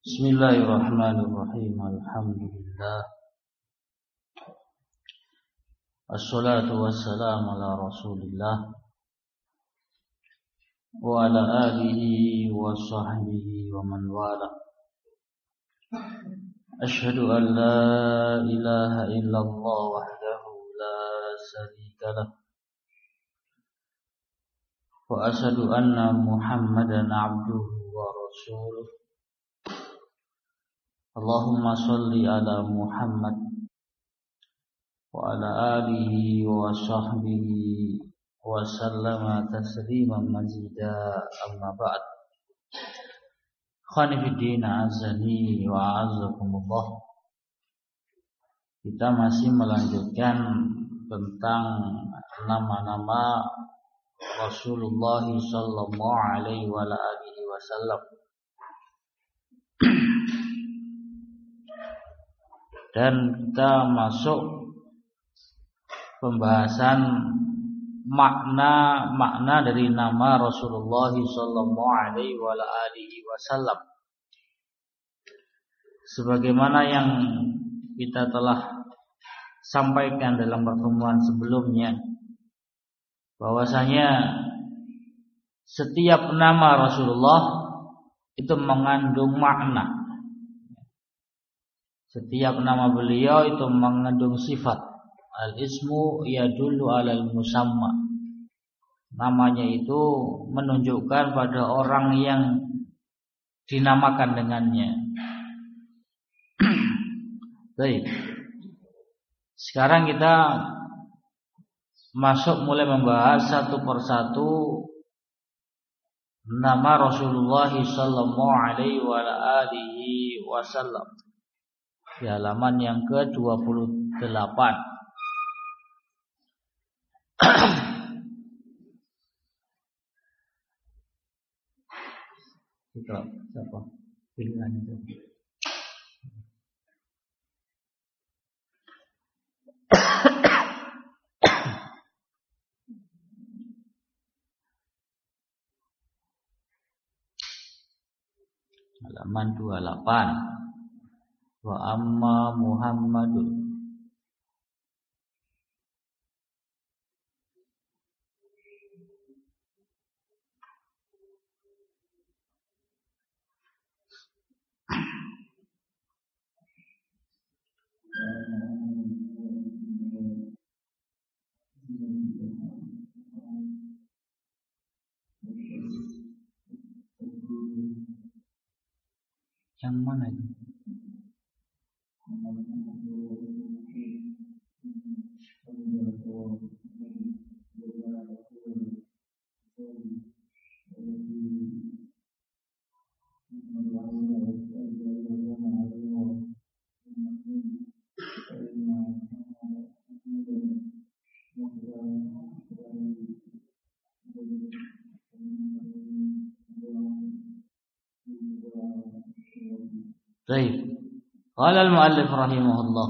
Bismillahirrahmanirrahim. Alhamdulillah. Assalatu wassalamu ala Rasulillah wa ala alihi wa sahbihi wa man wala. Ashhadu an la ilaha illallah wahdahu la sharika lah. Wa ashhadu anna Muhammadan abduhu wa rasuluh. Allahumma sholli ala Muhammad wa ala alihi wa sahbihi wa sallama tasliman mazida, amma ba'd. Khonifiddin azani wa a'azzakumullah. Kita masih melanjutkan tentang nama-nama Rasulullah sallallahu alaihi wa alihi wasallam. Dan kita masuk pembahasan makna dari nama Rasulullah sallallahu alaihi wasallam. Sebagaimana yang kita telah sampaikan dalam pertemuan sebelumnya, bahwasanya setiap nama Rasulullah itu mengandung makna. Setiap nama beliau itu mengandung sifat. Al-ismu yadullu alal musamma. Namanya itu menunjukkan pada orang yang dinamakan dengannya. Baik. Sekarang kita mulai membahas satu persatu nama Rasulullah sallallahu alaihi wasallam. Di halaman yang ke-28. Kita siapa? Pilihan itu. Halaman 28. Wa amma Muhammadun yang mana itu? Baik. Qala al-muallif rahimahullah.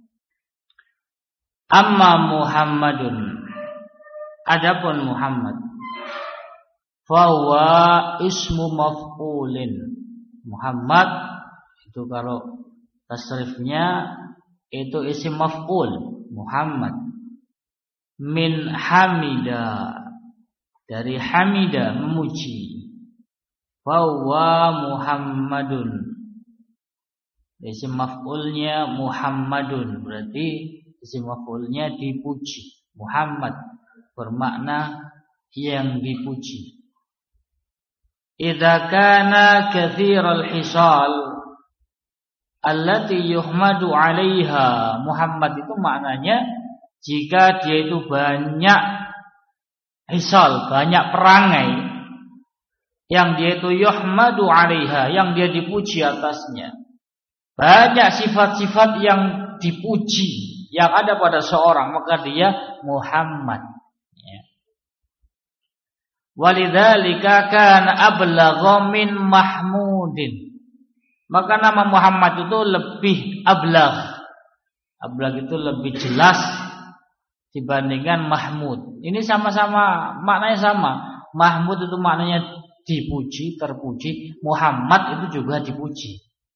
Amma Muhammadun, adapun Muhammad, fahuwa ismu maf'ulin. Muhammad itu kalau tasrifnya itu isim maf'ul. Muhammad min hamida, dari hamida memuji. Fahuwa Muhammadun, isim maf'ulnya Muhammadun, berarti isim maf'ulnya dipuji. Muhammad bermakna yang dipuji. Idza kana katsiral hisal allati yuhmadu 'alaiha. Muhammad itu maknanya jika dia itu banyak hisal, banyak perangai yang dia itu yuhmadu 'alaiha, yang dia dipuji atasnya. Banyak sifat-sifat yang dipuji yang ada pada seorang, maka dia Muhammad. Walidzalika kana ablagha min Mahmudin. Maka nama Muhammad itu lebih ablagh. Ablagh itu lebih jelas dibandingkan Mahmud. Ini sama-sama maknanya sama. Mahmud itu maknanya dipuji, terpuji. Muhammad itu juga dipuji.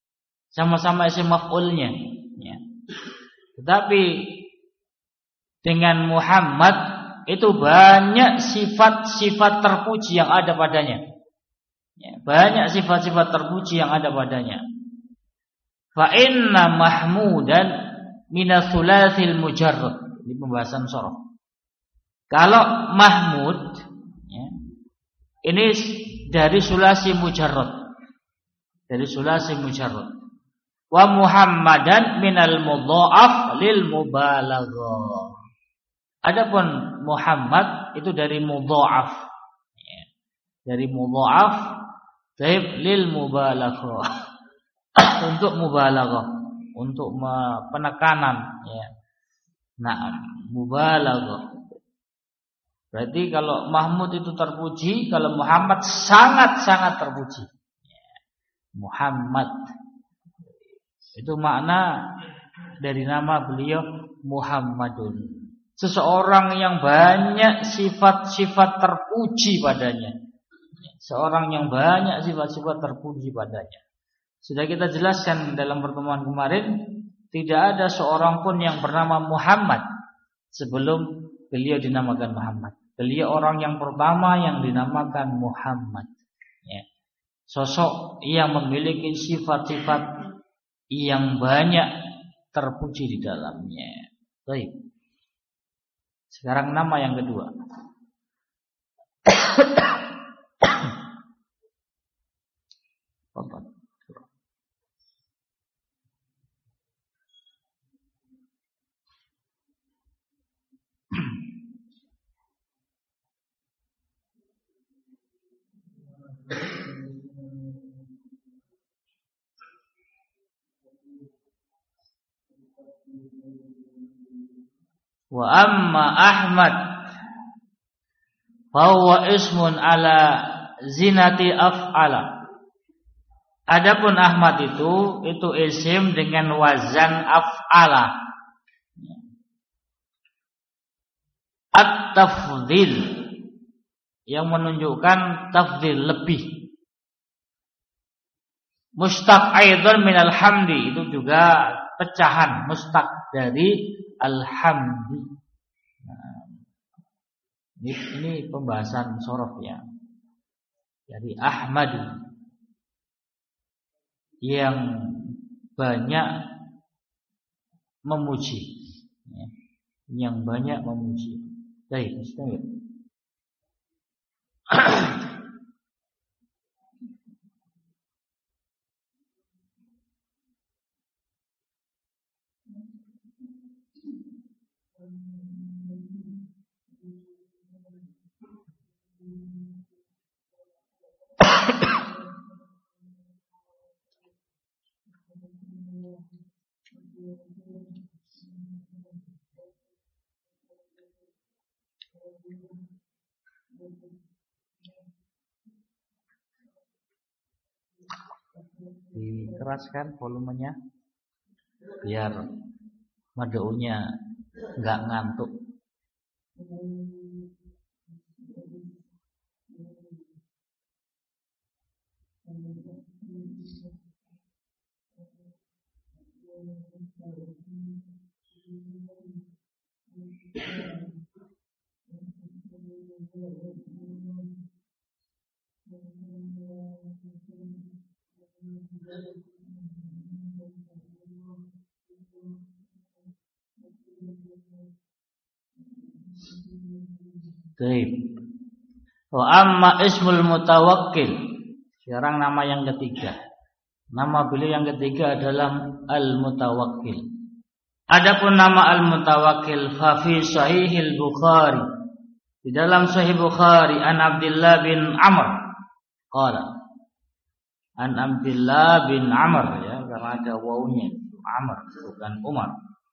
sama-sama isim maf'ulnya. Ya. Tetapi dengan Muhammad itu banyak sifat-sifat terpuji yang ada padanya. Ya, banyak sifat-sifat terpuji yang ada padanya. Fa inna mahmudan minas tsulatsil mujarrad. Ini pembahasan sorof. Kalau Mahmud ya, ini dari sulasi mujarrad. Dari sulasi mujarrad. Wa Muhammadan minal mudha'af lil mubalaghah. Adapun Muhammad itu dari mudha'af. Ya. Dari mudha'af lil mubalaghah. Untuk mubalaghah, untuk penekanan ya. Nah, mubalaghah. Berarti kalau Mahmud itu terpuji, kalau Muhammad sangat-sangat terpuji. Muhammad. Itu makna dari nama beliau Muhammadun. Seseorang yang banyak sifat-sifat terpuji padanya. Seorang yang banyak sifat-sifat terpuji padanya. Sudah kita jelaskan dalam pertemuan kemarin, tidak ada seorang pun yang bernama Muhammad sebelum beliau dinamakan Muhammad. Beliau orang yang pertama yang dinamakan Muhammad. Ya. Sosok yang memiliki sifat-sifat yang banyak terpuji di dalamnya. Baik. Sekarang nama yang kedua. Wa amma Ahmad fahuwa ismun ala zinati af'ala. Adapun Ahmad itu isim dengan wazan af'ala. At-tafdhil yang menunjukkan tafdhil lebih. Mustaq aidan minal hamdi itu juga pecahan mustaq dari alhamdi. Nah, ini pembahasan sorof ya. Jadi Ahmad yang banyak memuji, ya. Yang banyak memuji. Baik, bismillah. Dikeraskan volumenya biar mad'unya enggak ngantuk. Baik. Wa amma ismul mutawakkil. Sekarang nama yang ketiga. Nama beliau yang ketiga adalah Al-Mutawakkil. Adapun nama Al-Mutawakkil fa fi Sahihil Bukhari. Di dalam Sahih Bukhari an Abdullah bin Amr qala. An Abdullah bin Amr ya, karena ada wawunya. Amr bukan Umar.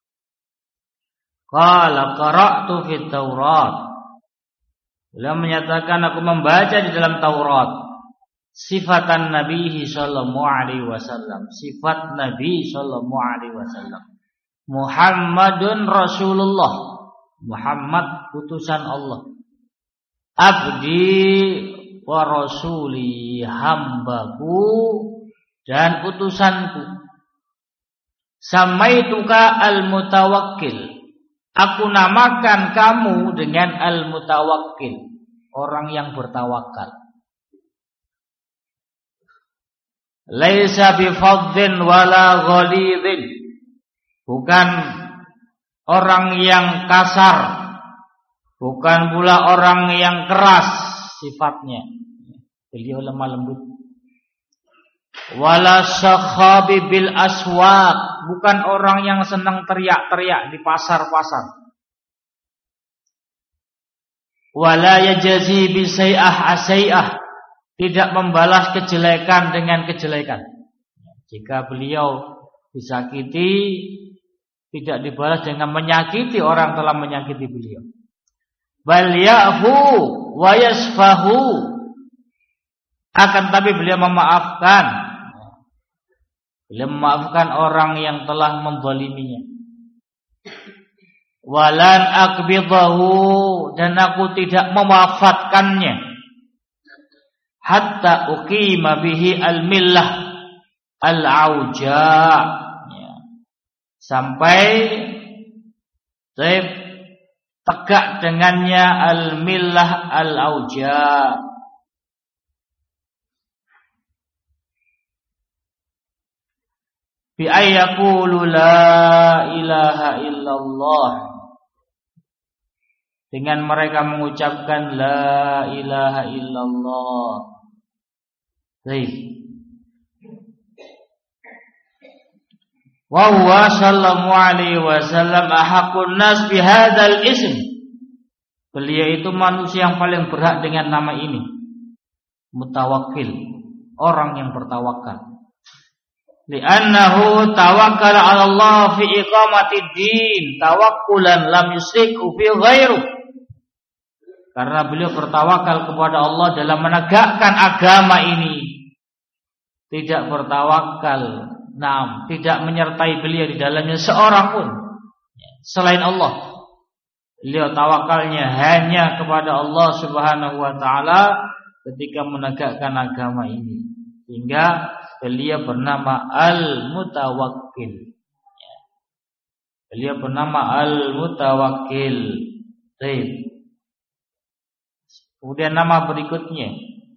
Qala qara'tu fit Taurat. Beliau menyatakan aku membaca di dalam Taurat sifatan Nabi sallallahu alaihi wasallam, sifat Nabi sallallahu alaihi wasallam. Muhammadun Rasulullah, Muhammad utusan Allah. Abdi wa rasuli, hambaku dan utusanku. Samaituka al-mutawakkil. Aku namakan kamu dengan al-mutawakkil, orang yang bertawakal. Laisa bifadhin wala ghalidhin. Bukan orang yang kasar, bukan pula orang yang keras sifatnya. Beliau lemah lembut. Wala sakhabi bil aswaq, bukan orang yang senang teriak-teriak di pasar-pasar. Wala yajzi bi say'ah asai'ah, tidak membalas kejelekan dengan kejelekan. Jika beliau disakiti, tidak dibalas dengan menyakiti orang telah menyakiti beliau. Bal ya'fu wa yasfahu, akan tapi beliau memaafkan. Beliau memaafkan orang yang telah menzaliminya. Walan akbidahu, dan aku tidak mewafatkannya hatta uqima bihi al-millah al-auja, sampai tegak dengannya al-millah al-auja. Bi ayyaqulu la ilaha illallah, dengan mereka mengucapkan la ilaha illallah. Baik. Wa huwa sallallahu alaihi wasallam ahaqqun nas bi hadzal ism. Beliau itu manusia yang paling berhak dengan nama ini. Mutawakkil, orang yang bertawakal. Li'annahu tawakkala 'ala Allah fi iqamati din tawakkulan lam yusyriku fi ghairu. Karena beliau bertawakal kepada Allah dalam menegakkan agama ini, tidak bertawakal, tidak menyertai beliau di dalamnya seorang pun selain Allah. Beliau tawakalnya hanya kepada Allah Subhanahu wa taala ketika menegakkan agama ini. Sehingga beliau bernama Al-Mutawakkil. Beliau bernama Al-Mutawakkil. Baik. Kemudian nama berikutnya.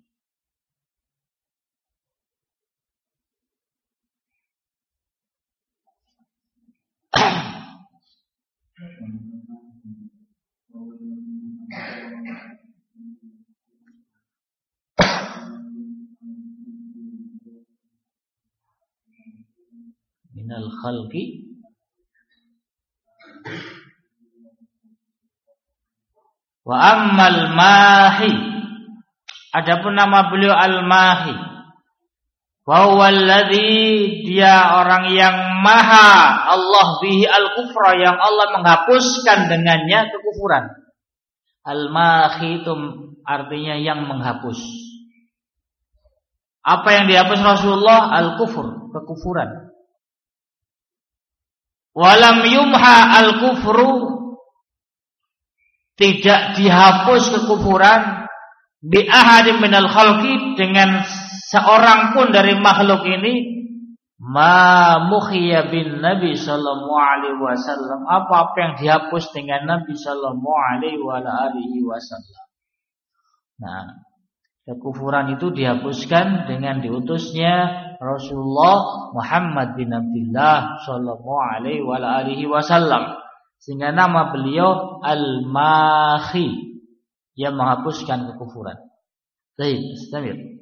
Minal khalqi wa ammal mahi. Adapun nama beliau al-mahi, wa huwa alladhi, dia orang yang maha Allah bihi al-kufra, yang Allah menghapuskan dengannya kekufuran. Al-mahi itu artinya yang menghapus. Apa yang dihapus Rasulullah? Al-kufur, kekufuran. Walam yumha al-kufru, tidak dihapus kekufuran, bi ahadin minal khalqi, dengan seorang pun dari makhluk ini, ma mukhiya bin Nabi sallallahu alaihi wasallam, apa yang dihapus dengan Nabi sallallahu alaihi wasallam. Nah, kekufuran itu dihapuskan dengan diutusnya Rasulullah Muhammad bin Abdullah sallallahu alaihi wasallam. Sehingga nama beliau Al-Mahi, yang menghapuskan kekufuran. Baik, istamir.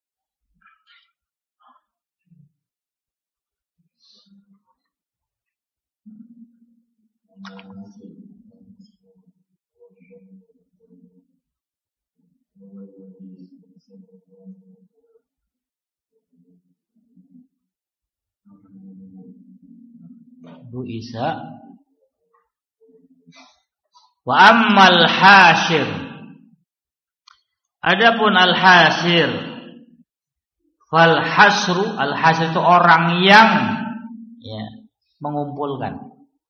Bu Isa. Wa ammal hasir, adapun al-hasir, fal hasru, al-hasir itu orang yang mengumpulkan.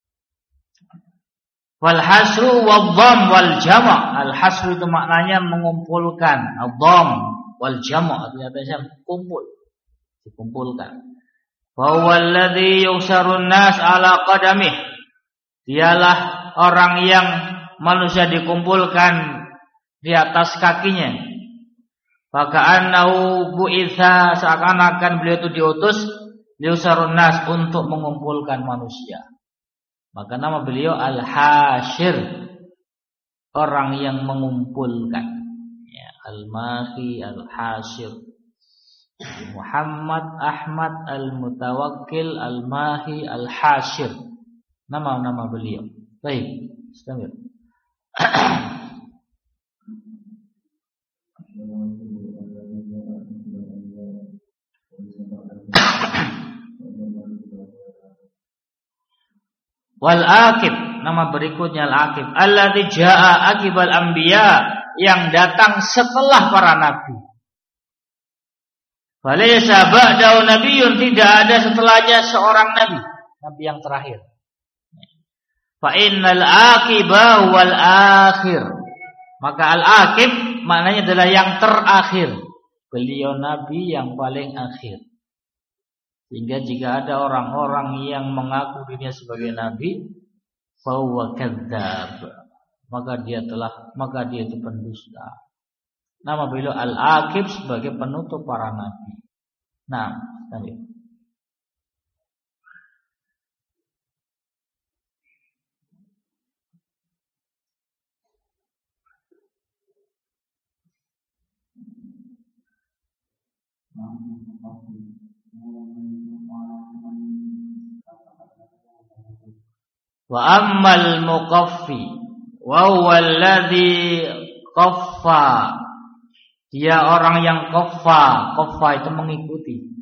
Wal hasru wadh-dhamm wal jama', al-hasru itu maknanya mengumpulkan, ad-dhamm wal jama' artinya kumpul, dikumpulkan. Wa huwallazi yusarun nas ala qadamih. Dialah orang yang manusia dikumpulkan di atas kakinya. Faka'annahu bu'itha, seakan-akan beliau itu diutus liusarun nas, untuk mengumpulkan manusia. Maka nama beliau Al-Hasyir, orang yang mengumpulkan. Ya, Al-Mahi, Al-Hasyir. Muhammad, Ahmad, Al-Mutawakkil, Al-Mahi, Al-Hasyir. Nama-nama beliau. Baik, istamir. Wal-Aqib, nama berikutnya Al-Aqib, alladzi jaa aqibal anbiya, yang datang setelah para nabi. Falaysa ba'dahu nabiyyun, tidak ada setelahnya seorang nabi, nabi yang terakhir. Fa innal aqiba wal akhir, maka al-aqib maknanya adalah yang terakhir. Beliau nabi yang paling akhir. Sehingga jika ada orang-orang yang mengaku dirinya sebagai nabi, fa huwa kadzdzab, maka dia itu pendusta. Nama beliau Al-Aqib sebagai penutup para nabi. Nah, tadi. Wa ammal muqaffi wa huwa alladhi qaffa, dia orang yang qaffa itu mengikuti.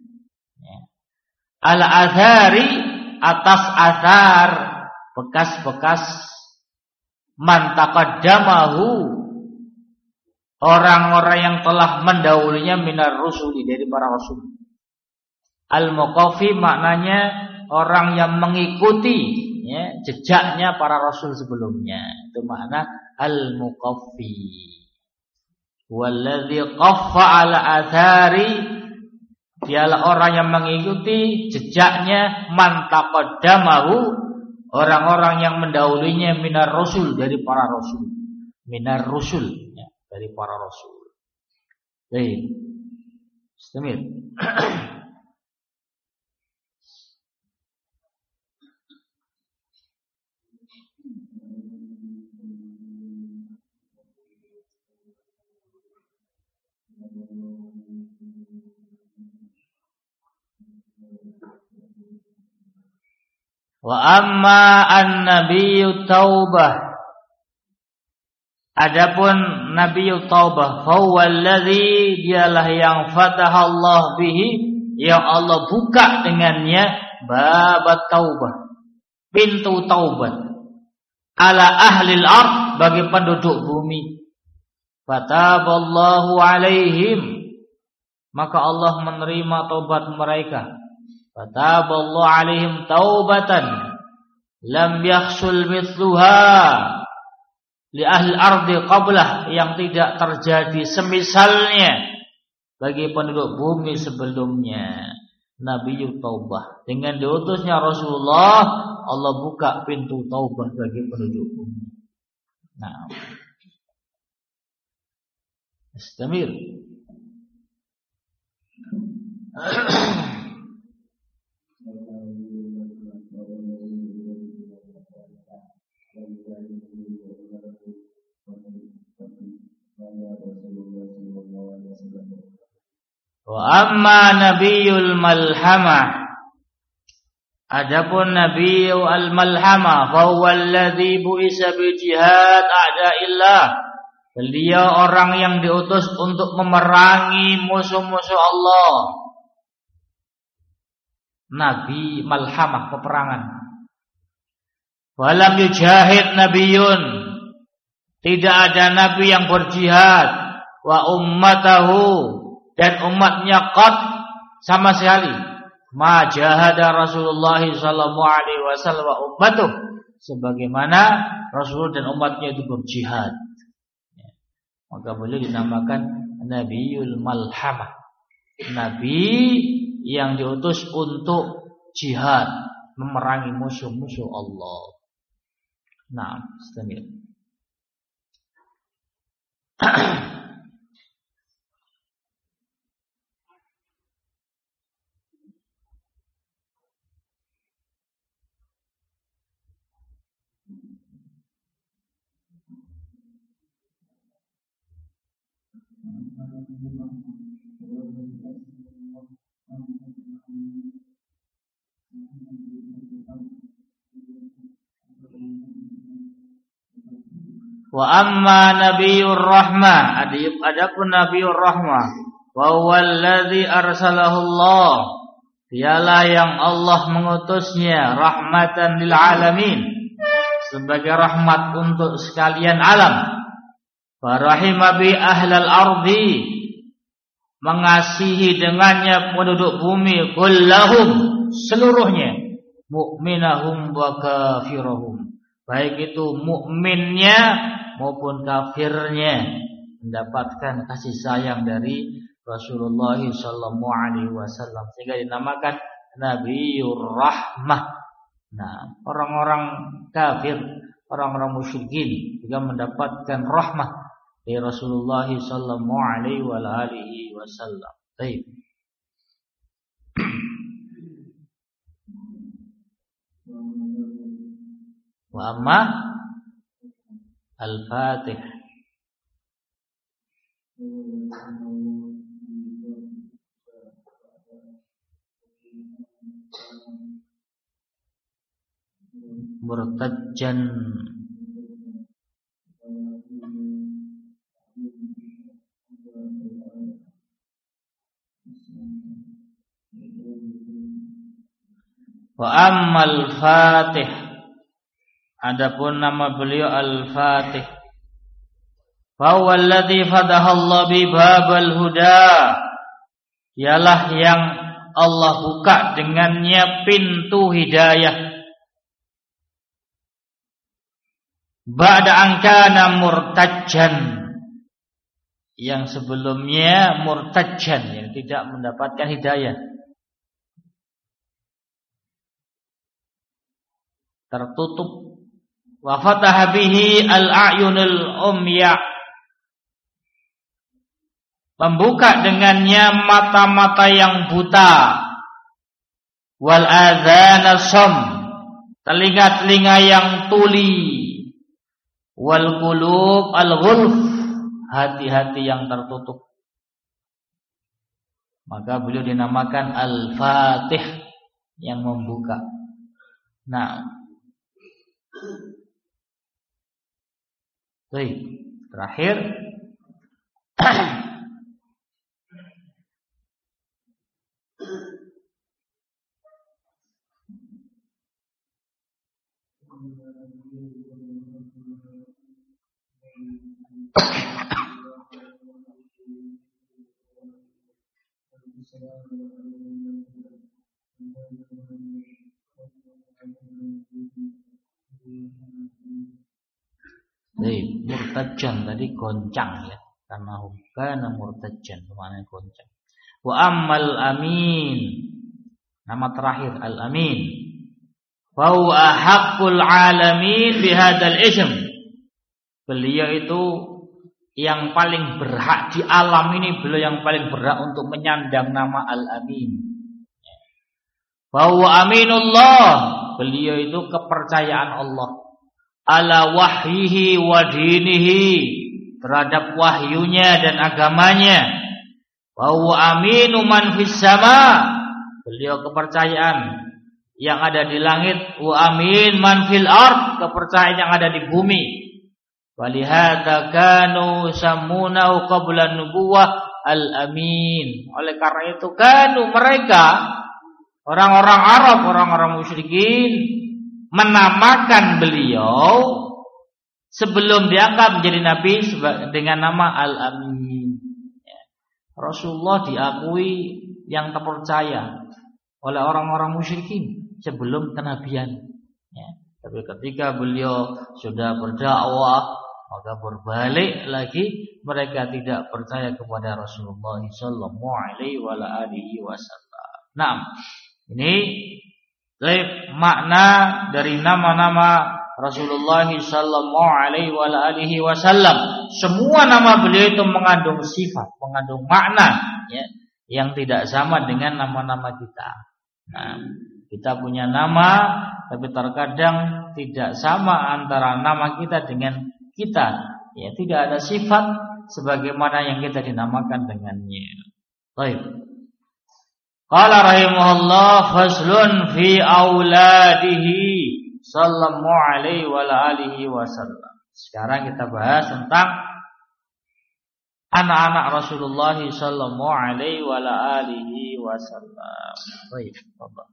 Al-athari, atas athar, bekas-bekas man taqaddamahu, orang-orang yang telah mendahulunya minar rusuli, dari para rasul. Al-muqaffi maknanya orang yang mengikuti, ya, jejaknya para rasul sebelumnya. Itu makna al-muqaffi. Walladzi qaffa ala athari, dialah orang yang mengikuti jejaknya man taqaddamahu, orang-orang yang mendahulunya minar rasul, dari para rasul. Minar rusul, ya, dari para rasul. Baik. Istamir. Wa amma an-nabiyyu taubah, adapun nabiyyu taubah, fa huwa alladzi, dialah yang fatahallahu bihi, yang Allah buka dengannya babat taubah, pintu taubat, ala ahlil ard, bagi penduduk bumi. Fataballahu alaihim, maka Allah menerima taubat mereka. Fataballahu alaihim taubatan lam yakhsul mithluha li ahli ardi qablah, yang tidak terjadi semisalnya bagi penduduk bumi sebelumnya. Nabi taubah, dengan diutusnya Rasulullah, Allah buka pintu taubah bagi penduduk bumi. Nah, istamir. Wa amma nabiyul malhamah, adapun nabiyul malhamah, fa huwa alladzi bu'isa bi jihad a'da'illah, beliau orang yang diutus untuk memerangi musuh-musuh Allah. Nabi malhamah, peperangan. Walam yujahid nabiyun, tidak ada nabi yang berjihad. Wa ummatahu, dan umatnya qad, sama sekali. Ma jahada Rasulullah sallallahu alaihi wasallam wa ummatuh, sebagaimana Rasul dan umatnya itu berjihad. Maka boleh dinamakan Nabiul Malhamah, nabi yang diutus untuk jihad, memerangi musuh-musuh Allah. Nah, istamir. Wa amma nabiyur rahmah, adapun nabiyur rahmah, wa huwallazi arsalahu Allah, dialah yang Allah mengutusnya rahmatan lil alamin, sebagai rahmat untuk sekalian alam. Farahima bi ahlal ardi, mengasihi dengannya penduduk bumi, kullahum, seluruhnya, mu'minahum wa kafirahum, baik itu mukminnya maupun kafirnya, mendapatkan kasih sayang dari Rasulullah sallallahu alaihi wasallam, sehingga dinamakan Nabiyur Rahmah. Nah, orang-orang kafir, orang-orang musyrikin juga mendapatkan rahmah dari Rasulullah sallallahu alaihi wasallam. Baik. Wa amma Al-Fatih. Murtajjan. Wa ammal Fatih, adapun nama beliau Al-Fatih, fa huwallazi fadahallahu bi babal huda, dialah yang Allah buka dengannya pintu hidayah. Ba'da an kana murtajjan, yang sebelumnya murtajjan, yang tidak mendapatkan hidayah, tertutup. Wa fataha bihi al-a'yunul umya, membuka dengannya mata-mata yang buta. Wal adzana sham, telinga-telinga yang tuli. Wal qulub al-ghulf, hati-hati yang tertutup. Maka beliau dinamakan Al-Fatih, yang membuka. Nah, baik, terakhir murtajjan tadi goncang ya, karena hukana murtajjan maknanya goncang. Wa ammal amin, nama terakhir al-amin, fa huwa haqqul alamin bihadzal ism, beliau itu yang paling berhak di alam ini, beliau yang paling berhak untuk menyandang nama al-amin. Fa huwa aminullah, beliau itu kepercayaan Allah, ala wahyihi wa dinihi, terhadap wahyunya dan agamanya. Wa huwa aminu man fis sama, beliau kepercayaan yang ada di langit. Wa amin man fil ard, kepercayaan yang ada di bumi. Walihada kanu samunahu qabla nubuwah al-amin, oleh karena itu kanu, mereka orang-orang Arab, orang-orang musyrikin, menamakan beliau sebelum diangkat menjadi nabi dengan nama Al-Amin. Rasulullah diakui yang terpercaya oleh orang-orang musyrikin sebelum kenabian. Tapi ketika beliau sudah berdakwah, maka berbalik lagi, mereka tidak percaya kepada Rasulullah sallallahu alaihi wasallam. Nah, ini Baik, makna dari nama-nama Rasulullah sallallahu alaihi wasallam. Semua nama beliau itu mengandung sifat, mengandung makna, ya, yang tidak sama dengan nama-nama kita. Nah, kita punya nama, tapi terkadang tidak sama antara nama kita dengan kita. Ya, tidak ada sifat sebagaimana yang kita dinamakan dengannya. Baik. Qala rahimahullah faslun fi auladihi sallallahu alaihi wa alihi wasallam. Sekarang kita bahas tentang anak-anak Rasulullah sallallahu alaihi wa alihi wasallam. Baik, Bapak.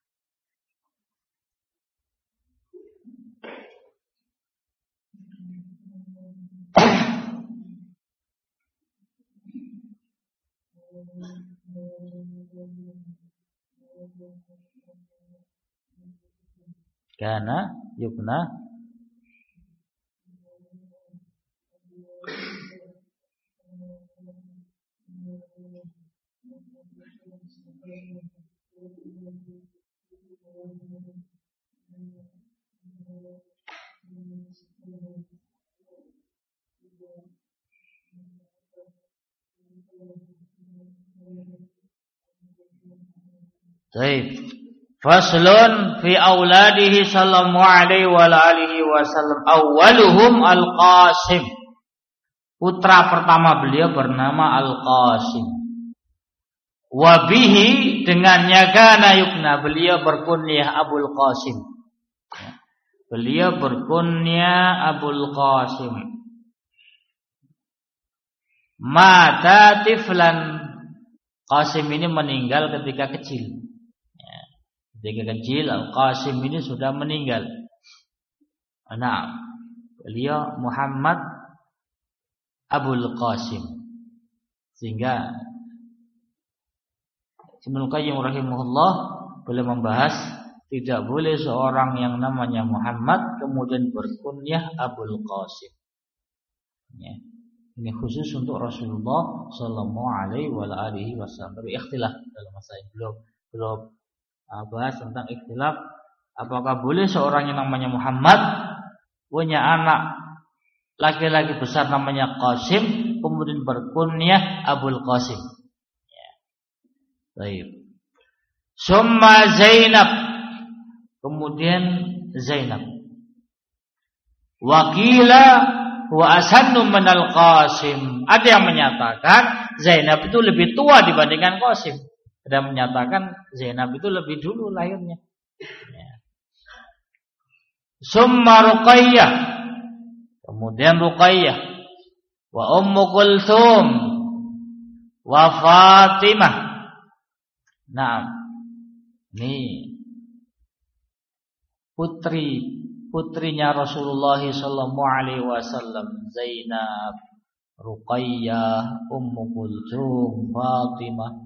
Kana yukna Baik. Faslun fi auladihi sallallahu alaihi wa alihi wasallam. Awwaluhum Al-Qasim. Putra pertama beliau bernama Al-Qasim. Wa bihi dengannya kana yukna, beliau berkunyah Abul Qasim. Beliau berkunyah Abul Qasim. Mata tiflan. Qasim ini meninggal ketika kecil. Ketika kecil Al-Qasim ini sudah meninggal. Nah, beliau Muhammad Abul Qasim. Sehingga Ibnu Qayyim rahimahullah beliau membahas tidak boleh seorang yang namanya Muhammad kemudian berkunyah Abul Qasim. Ya. Ini khusus untuk Rasulullah sallallahu alaihi wasallam. Tapi ikhtilaf dalam masalah ini belum bahas tentang ikhtilaf apakah boleh seorang yang namanya Muhammad punya anak laki-laki besar namanya Qasim kemudian berkunyah Abul Qasim. Ya. Baik. Summa Zainab, kemudian Zainab. Wakila wa asannu minal Qasim. Ada yang menyatakan Zainab itu lebih tua dibandingkan Qasim. Ada yang menyatakan Zainab itu lebih dulu lahirnya. Ya. Summa Ruqayyah, kemudian Ruqayyah, wa Ummu Kulthum, wa Fatimah. Nah, ini putrinya Rasulullah sallallahu alaihi wasallam, Zainab, Ruqayyah, Ummu Kulthum, Fatimah.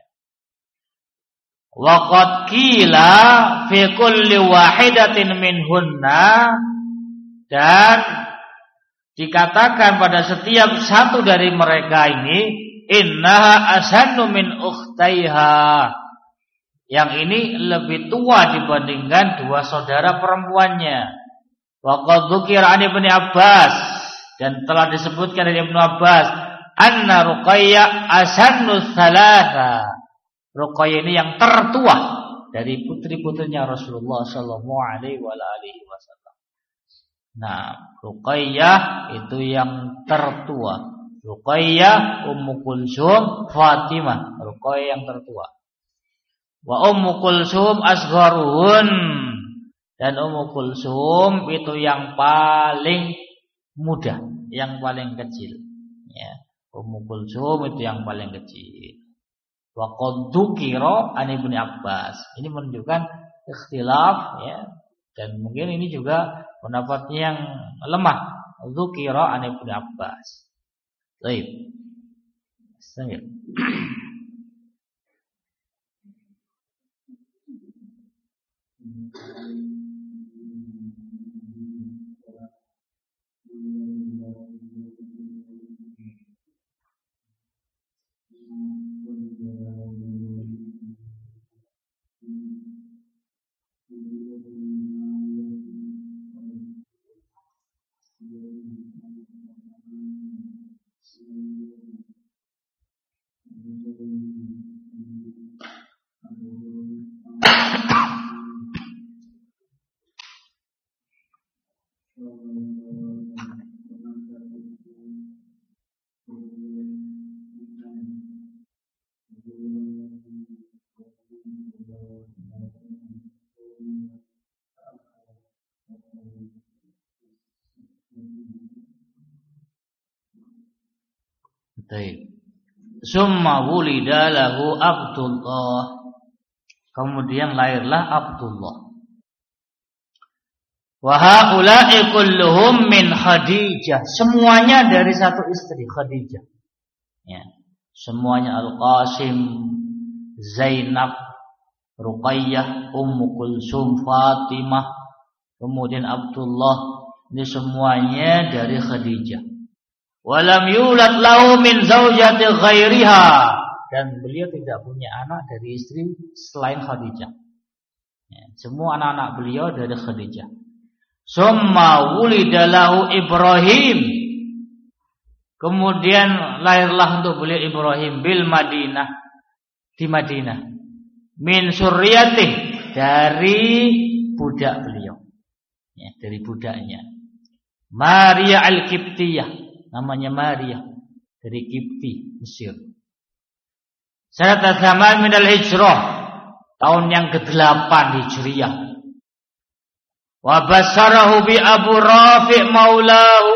Waqad qila fi kulli wahidatin minhunna, dan dikatakan pada setiap satu dari mereka ini innaha asannu min ukhtaiha, yang ini lebih tua dibandingkan dua saudara perempuannya. Waqad dzukira an Ibnu Abbas, dan telah disebutkan dari Ibnu Abbas anna Ruqayyah asannu thalatha, Ruqayyah ini yang tertua dari putri-putrinya Rasulullah sallallahu alaihi wasallam. Nah, Ruqayyah itu yang tertua. Ruqayyah, Ummu Kulsum, Fatimah. Ruqayyah yang tertua. Wa Ummu Kulsum asgharuhun, dan Ummu Kulsum itu yang paling muda, yang paling kecil. Ya, Ummu Kulsum itu yang paling kecil. Wa qad dzukira an Ibnu Abbas. Ini menunjukkan ikhtilaf, ya, dan mungkin ini juga pendapatnya yang lemah. Dzukira an Ibnu Abbas. Baik. Baik. Summa wulida lahu Abdullah. Kemudian lahirlah Abdullah. Wa haula'i kulluhum min Khadijah. Semuanya dari satu istri, Khadijah. Ya. Semuanya Al-Qasim, Zainab, Ruqayyah, Ummu Kulsum, Fatimah, kemudian Abdullah. Ini semuanya dari Khadijah. Walam yulad lahu min zaujati ghairiha, dan beliau tidak punya anak dari istri selain Khadijah. Ya, semua anak-anak beliau dari Khadijah. Summa wulida lahu Ibrahim. Kemudian lahirlah untuk beliau Ibrahim bil Madinah, di Madinah. Min surriyatih, dari budak beliau. Ya, dari budaknya. Maria al-Qibtiyah. Namanya Maria, dari Kipti, Mesir. Sanata zaman minal hijrah, tahun yang ke-8 Hijriyah. Wa basarahu bi Abu Rafi' maulahu.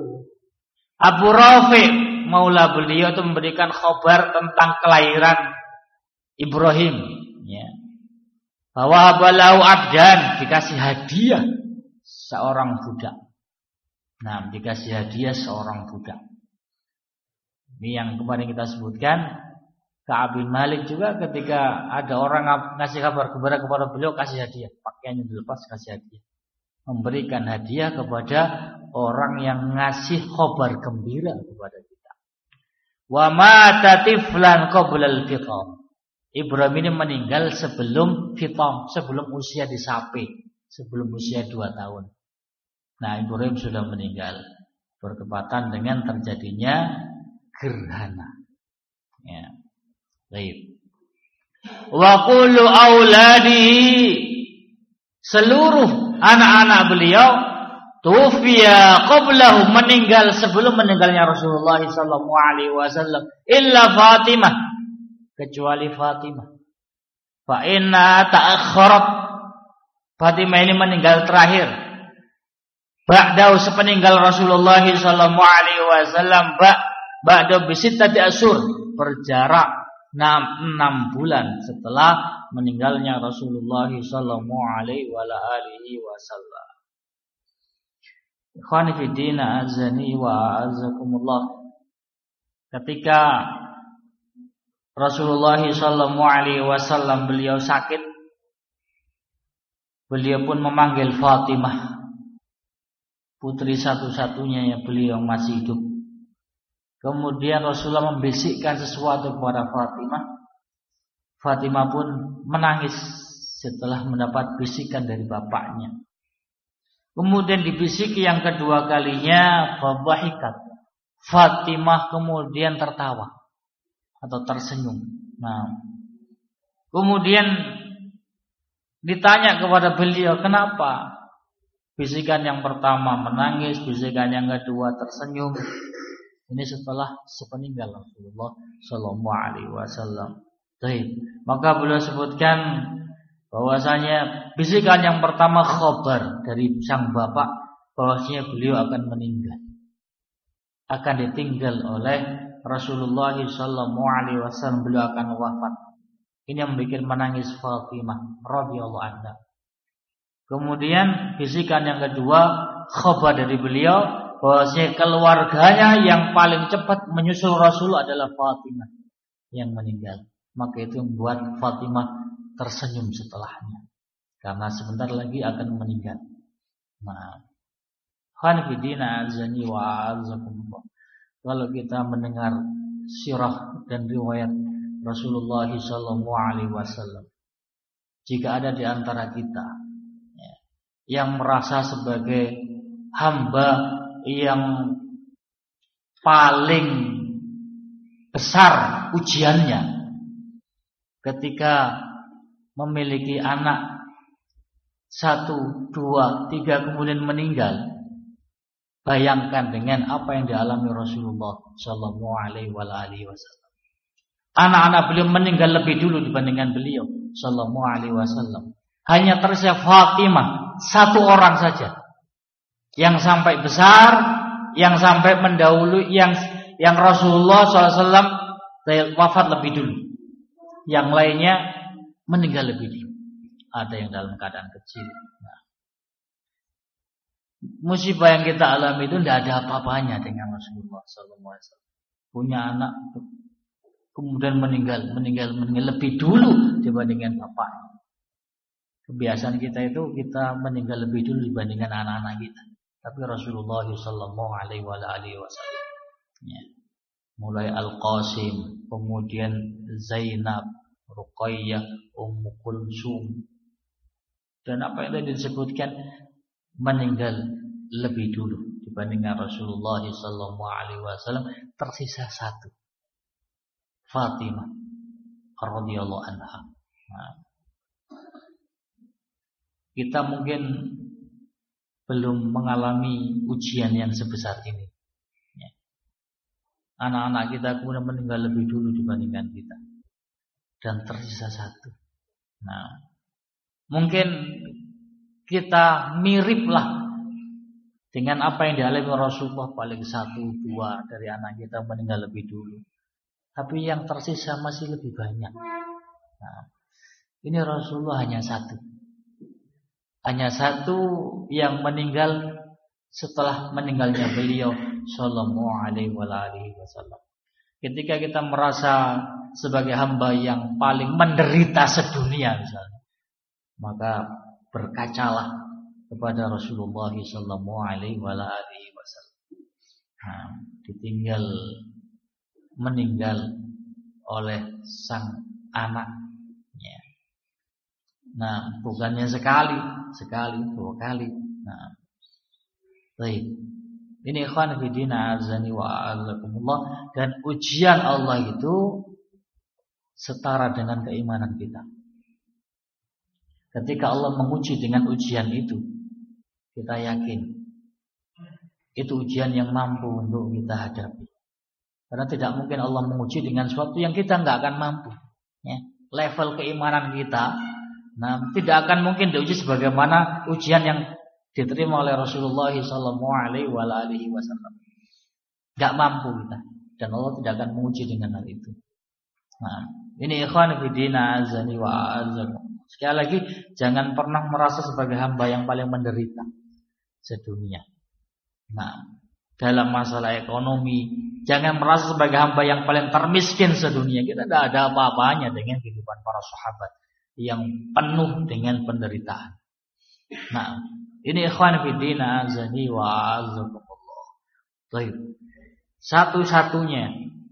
Abu Rafi' maula beliau itu memberikan khabar tentang kelahiran Ibrahim, ya. Bahwa balau abdan, dikasih hadiah seorang budak. Nah, dikasih hadiah seorang budak. Ini yang kemarin kita sebutkan. Ka'ab bin Malik juga ketika ada orang ngasih kabar kepada beliau, kasih hadiah. Pakaiannya dilepas, kasih hadiah. Memberikan hadiah kepada orang yang ngasih kabar gembira kepada kita. Wa mata tiflan qabla al-fitam. Ibrahim ini meninggal sebelum fitam, sebelum usia disape, sebelum usia 2 tahun. Nah, Ibrahim sudah meninggal bertepatan dengan terjadinya gerhana. Ya. Baik. Wa qulu auladihi, seluruh anak-anak beliau tufiya qablahu, meninggal sebelum meninggalnya Rasulullah sallallahu alaihi wasallam, illa Fatimah, kecuali Fatimah. Fa inna ta'akhkharat, Fatimah ini meninggal terakhir. Ba'dahu, sepeninggal Rasulullah sallallahu alaihi wasallam, ba'da bisittati asyhur, berjarak 6 bulan setelah meninggalnya Rasulullah sallallahu alaihi wasallam. Ikhwani fi din, azani wa azakumullah. Ketika Rasulullah sallallahu alaihi wasallam beliau sakit, beliau pun memanggil Fatimah, putri satu-satunya yang beliau masih hidup. Kemudian Rasulullah membisikkan sesuatu kepada Fatimah. Fatimah pun menangis setelah mendapat bisikan dari bapaknya. Kemudian dibisiki yang kedua kalinya, fadhahikat. Fatimah kemudian tertawa atau tersenyum. Nah, kemudian ditanya kepada beliau, kenapa? Bisikan yang pertama menangis, bisikan yang kedua tersenyum. Ini setelah sepeninggal Rasulullah sallallahu alaihi wasallam. Baik, maka beliau sebutkan bahwasanya bisikan yang pertama khabar dari sang bapak bahwasanya beliau akan meninggal, akan ditinggal oleh Rasulullah sallallahu alaihi wasallam, beliau akan wafat. Ini yang membuat menangis Fatimah radhiyallahu anha. Kemudian bisikan yang kedua khabar dari beliau bahwasanya keluarganya yang paling cepat menyusul Rasul adalah Fatimah yang meninggal. Maka itu membuat Fatimah tersenyum setelahnya, karena sebentar lagi akan meninggal. Nah, khanifidina azani wa azakumullah. Kalau kita mendengar sirah dan riwayat Rasulullah sallallahu alaihi wasallam, jika ada di antara kita yang merasa sebagai hamba yang paling besar ujiannya, ketika memiliki anak 1, 2, 3 kemudian meninggal, bayangkan dengan apa yang dialami Rasulullah Shallallahu Alaihi Wasallam. Anak-anak beliau meninggal lebih dulu dibandingkan beliau Shallallahu Alaihi Wasallam. Hanya tersisa Fatimah 1 orang saja yang sampai besar, yang sampai mendahului yang Rasulullah SAW wafat lebih dulu. Yang lainnya meninggal lebih dulu. Ada yang dalam keadaan kecil. Nah, musibah yang kita alami itu tidak ada apa-apanya dengan Rasulullah SAW. Punya anak kemudian meninggal lebih dulu dibandingkan bapaknya. Kebiasaan kita itu kita meninggal lebih dulu dibandingkan anak-anak kita. Tapi Rasulullah Sallallahu Alaihi Wasallam, ya, mulai Al-Qasim, kemudian Zainab, Ruqayyah, Ummu Kulsum, dan apa yang tadi disebutkan meninggal lebih dulu dibandingkan Rasulullah Sallallahu Alaihi Wasallam. Tersisa 1, Fatimah radhiyallahu anha. Nah, kita mungkin belum mengalami ujian yang sebesar ini. Ya. Anak-anak kita kemudian meninggal lebih dulu dibandingkan kita, dan tersisa 1. Nah, mungkin kita miriplah dengan apa yang dialami Rasulullah, paling 1, 2 dari anak kita meninggal lebih dulu, tapi yang tersisa masih lebih banyak. Nah, ini Rasulullah hanya 1. Hanya 1 yang meninggal setelah meninggalnya beliau Sallallahu Alaihi Wasallam. Ketika kita merasa sebagai hamba yang paling menderita sedunia misalnya, maka berkacalah kepada Rasulullah Sallallahu Alaihi Wasallam. Nah, ditinggal meninggal oleh sang anak. Nah, bukannya sekali, 2 kali. Nah, baik. Ini ikhwan fillah azani wa a'azakumullah, dan ujian Allah itu setara dengan keimanan kita. Ketika Allah menguji dengan ujian itu, kita yakin itu ujian yang mampu untuk kita hadapi. Karena tidak mungkin Allah menguji dengan sesuatu yang kita nggak akan mampu. Ya. Level keimanan kita, nah, tidak akan mungkin diuji sebagaimana ujian yang diterima oleh Rasulullah Sallallahu Alaihi Wasallam. Gak mampu kita, dan Allah tidak akan menguji dengan hal itu. Nah, ini ikhwan fillah azani wa a'azakum. Sekali lagi, jangan pernah merasa sebagai hamba yang paling menderita sedunia. Nah, dalam masalah ekonomi, jangan merasa sebagai hamba yang paling termiskin sedunia. Kita tidak ada apa-apanya dengan kehidupan para sahabat yang penuh dengan penderitaan. Nah, ini ikhwan fillah azani wa a'azakumullah. Baik. Satu-satunya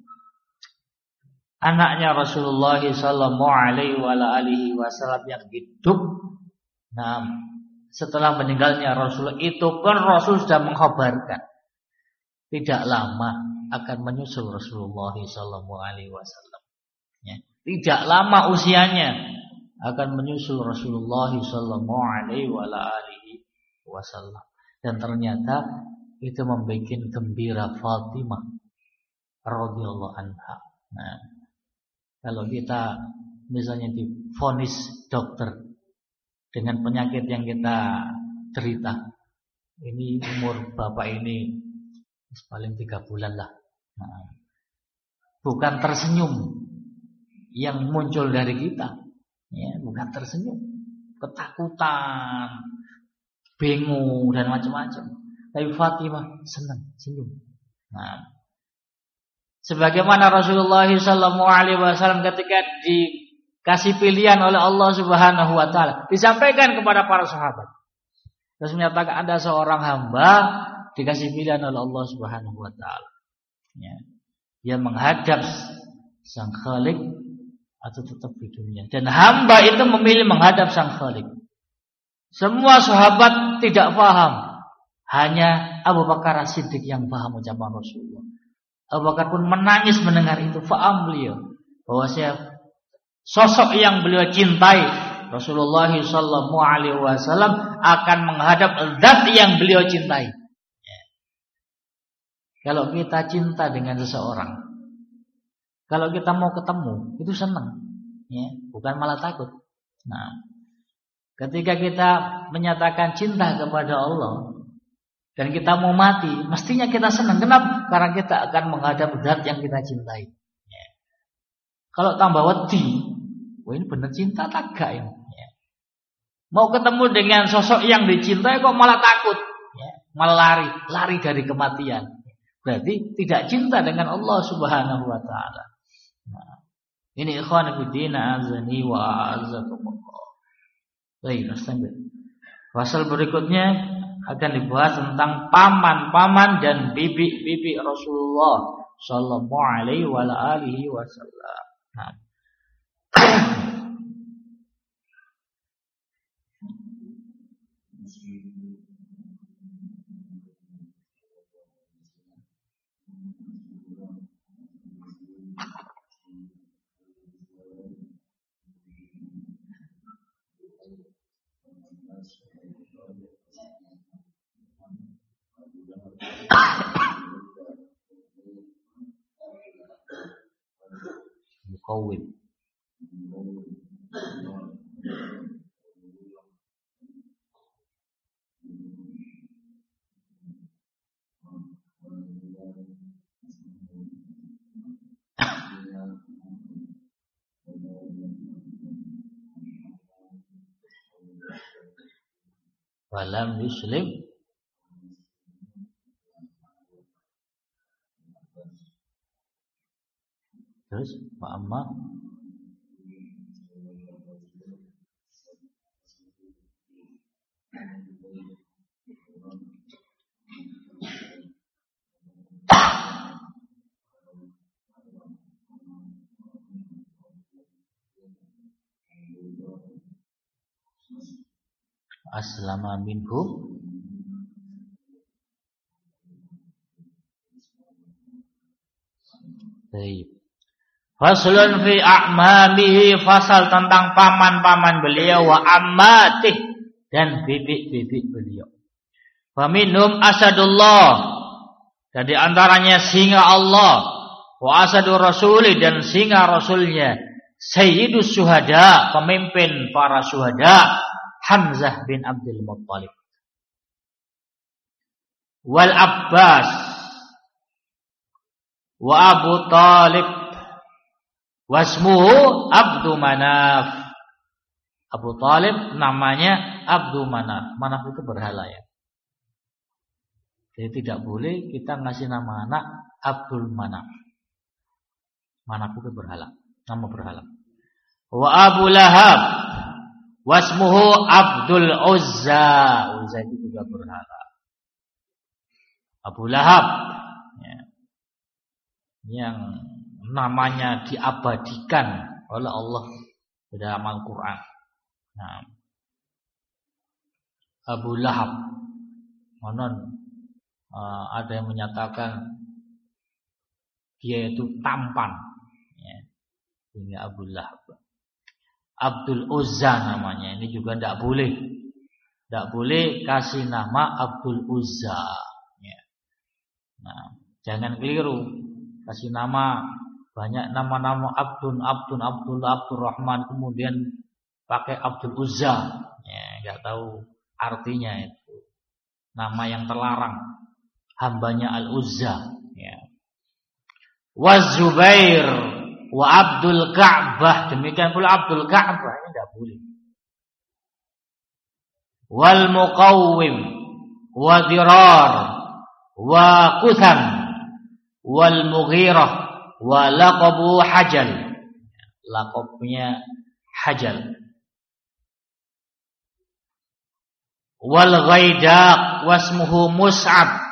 anaknya Rasulullah sallallahu alaihi wasallam yang hidup. Nah, setelah meninggalnya Rasul itu pun Rasul sudah mengkhabarkan tidak lama akan menyusul Rasulullah sallallahu alaihi wasallam. Ya, tidak lama usianya akan menyusul Rasulullah sallallahu alaihi wasallam. Dan ternyata itu membuat gembira Fatimah radhiyallahu anha. Nah, kalau kita misalnya divonis dokter dengan penyakit yang kita derita, ini umur bapak ini paling 3 bulan lah. Nah, bukan tersenyum yang muncul dari kita, ya, bukan tersenyum, ketakutan, bingung dan macam-macam. Tapi Fatimah senang, senyum. Nah, sebagaimana Rasulullah SAW ketika dikasih pilihan oleh Allah Subhanahu Wa Taala, disampaikan kepada para sahabat, terus menyatakan ada seorang hamba dikasih pilihan oleh Allah Subhanahu Wa Taala, ya, dia menghadap Sang Khalik atau tetap di dunia. Dan hamba itu memilih menghadap Sang Khalik. Semua sahabat tidak paham, hanya Abu Bakar As-Siddiq yang paham ucapan Rasulullah. Abu Bakar pun menangis mendengar itu. Faham beliau bahwa saya sosok yang beliau cintai, Rasulullah sallallahu alaihi wasallam akan menghadap zat yang beliau cintai. Kalau kita cinta dengan seseorang, kalau kita mau ketemu, itu senang, ya, bukan malah takut. Nah, ketika kita menyatakan cinta kepada Allah dan kita mau mati, mestinya kita senang. Kenapa? Karena kita akan menghadap zat yang kita cintai. Ya. Kalau tambah wedi, wah ini benar cinta tak gak ini? Ya. Mau ketemu dengan sosok yang dicintai kok malah takut, ya. Malah lari dari kematian. Berarti tidak cinta dengan Allah Subhanahu wa taala. Nah, ini ikhwan fillah azani wa azakumullah. Baik, lanjut. Pasal berikutnya akan dibahas tentang paman-paman dan bibi-bibi Rasulullah sallallahu alaihi wa alihi wasallam. Nah. Mukawwim. Walam yuslim terus wa amma aslama minhum baik. Faslun fi a'mamihi, fasal tentang paman-paman beliau, wa ammatih, dan bibi-bibi beliau. Faminhum asadullah, dari antaranya singa Allah, wa asadur rasuli, dan singa rasulnya, sayyidus syuhada, pemimpin para syuhada, Hamzah bin Abdul Muttalib, wal Abbas, wa Abu Talib, wasmuhu Abdu Manaf. Abu Talib namanya Abdu Manaf. Manaf itu berhala, ya. Jadi tidak boleh kita ngasih nama anak Abdul Manaf. Manaf itu berhala, nama berhala. Wa Abu Lahab, wasmuhu Abdul Uzza. Uzza itu juga berhala. Abu Lahab, ya, yang namanya diabadikan oleh Allah dalam Al-Quran. Nah, Abu Lahab, ada yang menyatakan dia itu tampan, ya. Ini Abu Lahab. Abdul Uzza namanya. Ini juga tidak boleh kasih nama Abdul Uzza, ya. Nah, jangan keliru kasih nama banyak nama-nama Abdurrahman, kemudian pakai Abdul Uzza, ya, nggak tahu artinya itu. Nama yang terlarang, hambanya Al Uzza, ya. Wa Zubair, wa Abdul Ka'bah, demikian pula Abdul Ka'bah, ini nggak boleh. Wal Muqawwim, wa Dirar, wa Qutham, wal Mughirah, wa laqabu Hajal, laqabnya Hajal. Wal Ghaidaq, wasmuhu Mus'ab,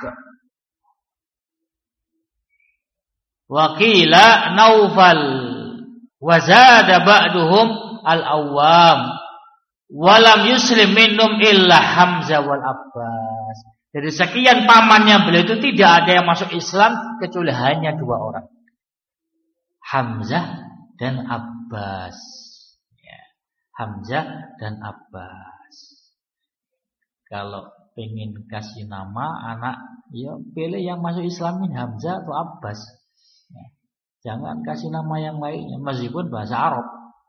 wa qila Naufal, wa zada ba'duhum Al-Awwam, wa lam yuslim minhum illa Hamzah wal Abbas. Dari sekian pamannya beliau itu tidak ada yang masuk Islam kecuali hanya 2 orang, Hamzah dan Abbas. Abbas. Ya. Hamzah dan Abbas. Kalau pengen kasih nama anak, ya pilih yang masuk Islamin Hamzah atau Abbas. Ya. Jangan kasih nama yang lainnya meskipun bahasa Arab.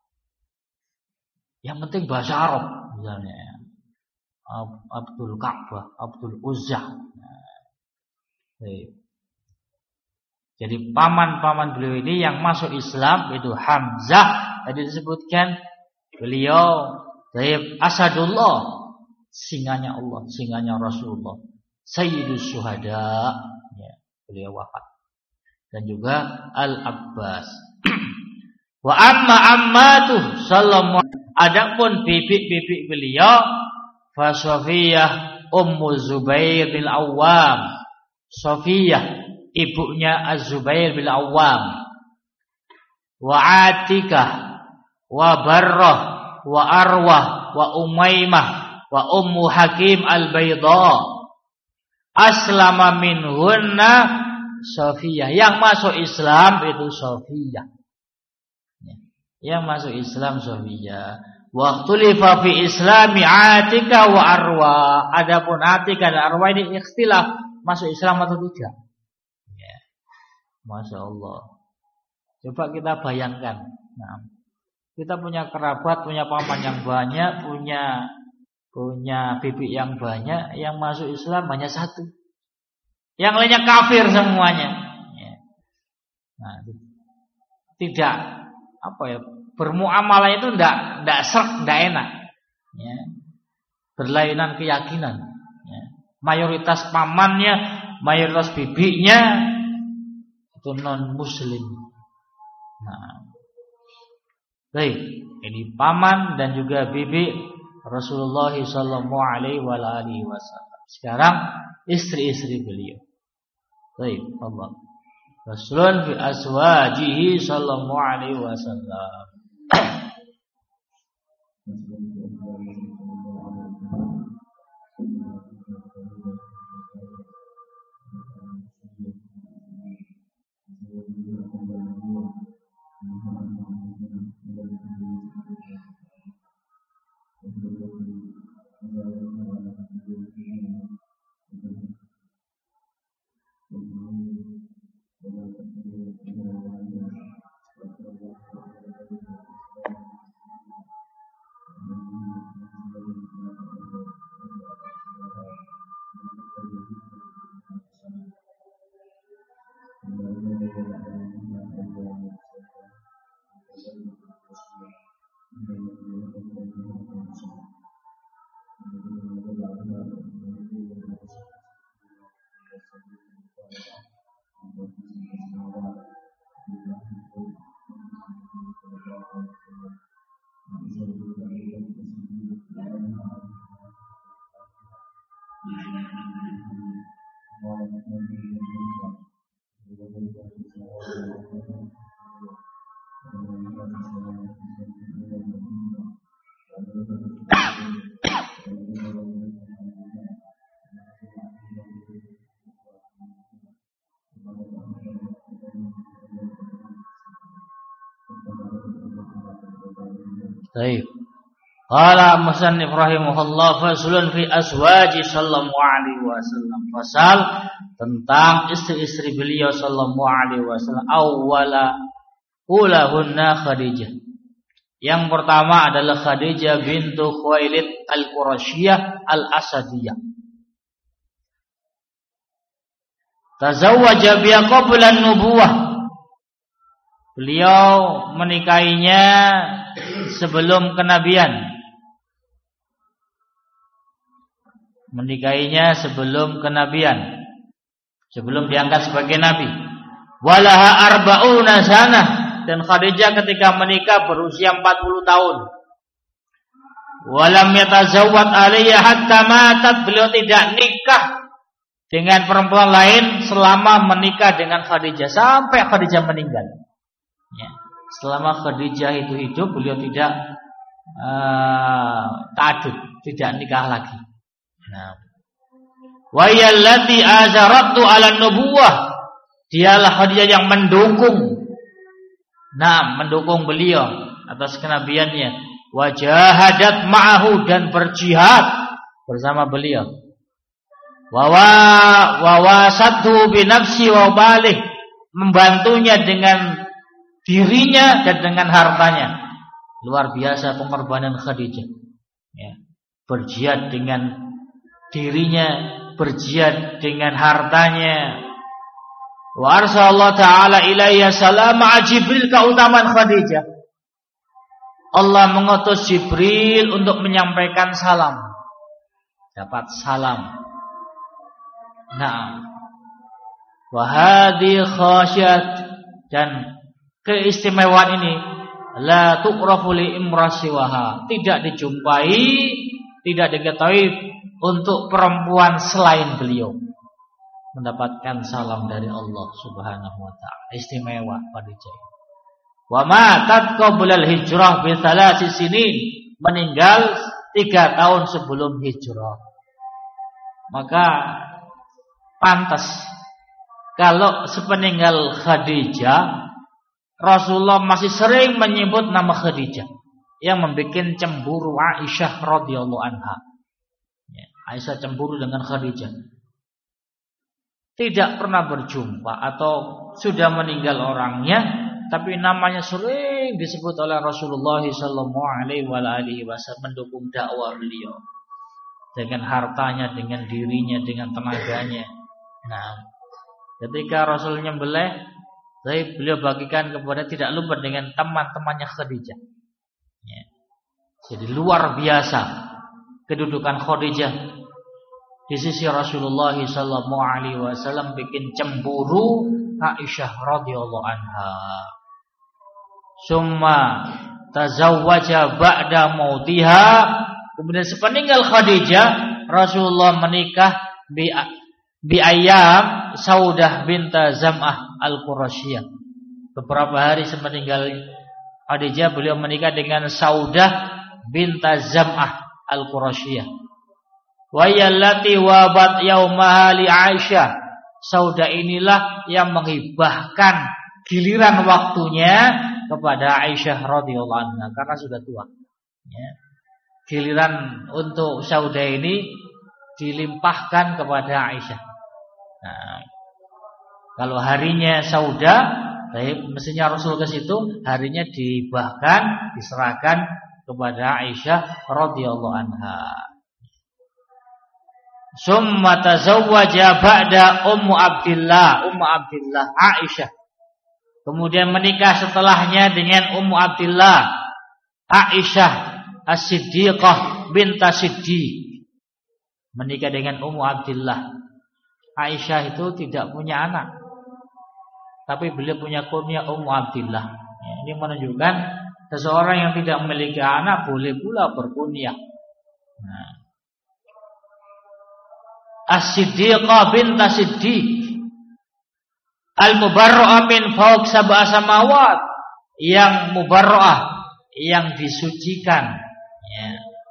Yang penting bahasa Arab, misalnya Abdul Ka'bah, Abdul Uzzah. Jadi paman-paman beliau ini yang masuk Islam itu Hamzah. Tadi disebutkan beliau dari Asadullah, singanya Allah, singanya Rasulullah, Sayyidus Syuhada. Ya, beliau wafat. Dan juga Al-Abbas. Wa amma ammatuh sallallahu. Adapun bibik-bibik beliau, fa Safiyah Ummu Zubair bin Awwam. Safiyah ibunya Az-Zubair bin Awwam. Wa Atikah wa Barrah wa Arwah wa Umaymah wa Ummu Hakim Al-Bayda. Aslama minhunna Safiyah. Yang masuk Islam itu Safiyah. Yang masuk Islam Safiyah. Wa ikhtulifa fi islami Atika wa Arwa. Adapun Atika dan Arwa ini ikhtilaf masuk Islam atau tidak. Ya. Masya Allah. Coba kita bayangkan. Nah, kita punya kerabat, punya paman yang banyak, punya bibi yang banyak, yang masuk Islam hanya satu. Yang lainnya kafir semuanya. Ya. Nah, tidak bermuamalah itu tidak serk, tidak enak. Ya. Berlainan keyakinan. Ya. Mayoritas pamannya, mayoritas bibinya itu non muslim. Nah, baik, ini paman dan juga bibi Rasulullah sallallahu alaihi wasallam. Sekarang istri-istri beliau. Baik, Allah. Rasulun fi aswajihi sallallahu alaihi wasallam. Baik. Qala musannif rahimahullah faslun fi azwaji sallallahu alaihi wasallam. Fasal tentang istri-istri beliau sallallahu alaihi wasallam. Awwala ulahunna Khadijah. Yang pertama adalah Khadijah bintu Khuwailid al-Qurasyiyah al-Asadiyah. Tazawwaja biha qabla an-nubuwah. Beliau menikahinya sebelum kenabian. Menikahinya sebelum kenabian, sebelum diangkat sebagai nabi. Walaha arba'una sanah, dan Khadijah ketika menikah berusia 40 tahun. Walam yatazawwad 'alaiha hatta matat, beliau tidak nikah dengan perempuan lain selama menikah dengan Khadijah sampai Khadijah meninggal. Ya. Selama Khadijah itu hidup, beliau tidak ta'addud, tidak nikah lagi. Nah, wa yallati azaratu 'ala nubuwah, dialah Khadijah yang mendukung beliau atas kenabiannya, wa jahadat ma'ahu dan berjihad bersama beliau. Wa wasathu bi nafsi wa balih, membantunya dengan dirinya dan dengan hartanya. Luar biasa pengorbanan Khadijah. Ya, berjihad dengan dirinya, berjihad dengan hartanya. Wa arsalallahu ta'ala ilaiha salama Jibril, keutamaan Khadijah. Allah mengutus Jibril untuk menyampaikan salam. Dapat salam. Nah, wa hadhi khasyat, dan keistimewaan ini la tu'rafu li imrasiwaha, tidak dijumpai, tidak diketahui untuk perempuan selain beliau mendapatkan salam dari Allah Subhanahu wa taala. Istimewa Khadijah. Wa matat qabla al-hijrah bi 3 sinin, meninggal 3 tahun sebelum hijrah. Maka pantas kalau sepeninggal Khadijah, Rasulullah masih sering menyebut nama Khadijah, yang membuat cemburu Aisyah radhiyallahu anha. Aisyah cemburu dengan Khadijah. Tidak pernah berjumpa atau sudah meninggal orangnya, tapi namanya sering disebut oleh Rasulullah sallallahu alaihi wasallam, mendukung dakwah beliau dengan hartanya, dengan dirinya, dengan tenaganya. Nah, ketika Rasul nyembelih, beliau bagikan kepada, tidak lupa dengan teman-temannya Khadijah. Ya. Jadi luar biasa kedudukan Khadijah di sisi Rasulullah sallallahu alaihi wasallam, bikin cemburu Aisyah radhiyallahu anha. Summa tazawwaja ba'da mautiha, kemudian sepeninggal Khadijah, Rasulullah menikah bi ayyam Saudah binta Zam'ah al-Qurasyiyah. Beberapa hari sepeninggal Khadijah, beliau menikah dengan Saudah binta Zam'ah al-Qurasyiyah. Wa yallati wabat yaumaha li Aisyah. Saudah inilah yang menghibahkan giliran waktunya kepada Aisyah radhiyallahu anha karena sudah tua. Ya. Giliran untuk Saudah ini dilimpahkan kepada Aisyah. Nah, kalau harinya Saudah, mestinya Rasul ke situ, harinya dihibahkan, diserahkan kepada Aisyah radhiyallahu anha. Summa tazawwaja ba'da Ummu Abdillah Aisyah. Kemudian menikah setelahnya dengan Ummu Abdillah Aisyah As-Siddiqah binta Siddiq. Menikah dengan Ummu Abdillah. Aisyah itu tidak punya anak, tapi beliau punya kunyah Ummu Abdillah. Ya, ini menunjukkan seseorang yang tidak memiliki anak boleh pula berkunyah. Nah, As-Siddiqah binta Siddiq, Al-Mubarra'ah min fawq sab'a samawat, yang mubarra'ah, yang disucikan, ya,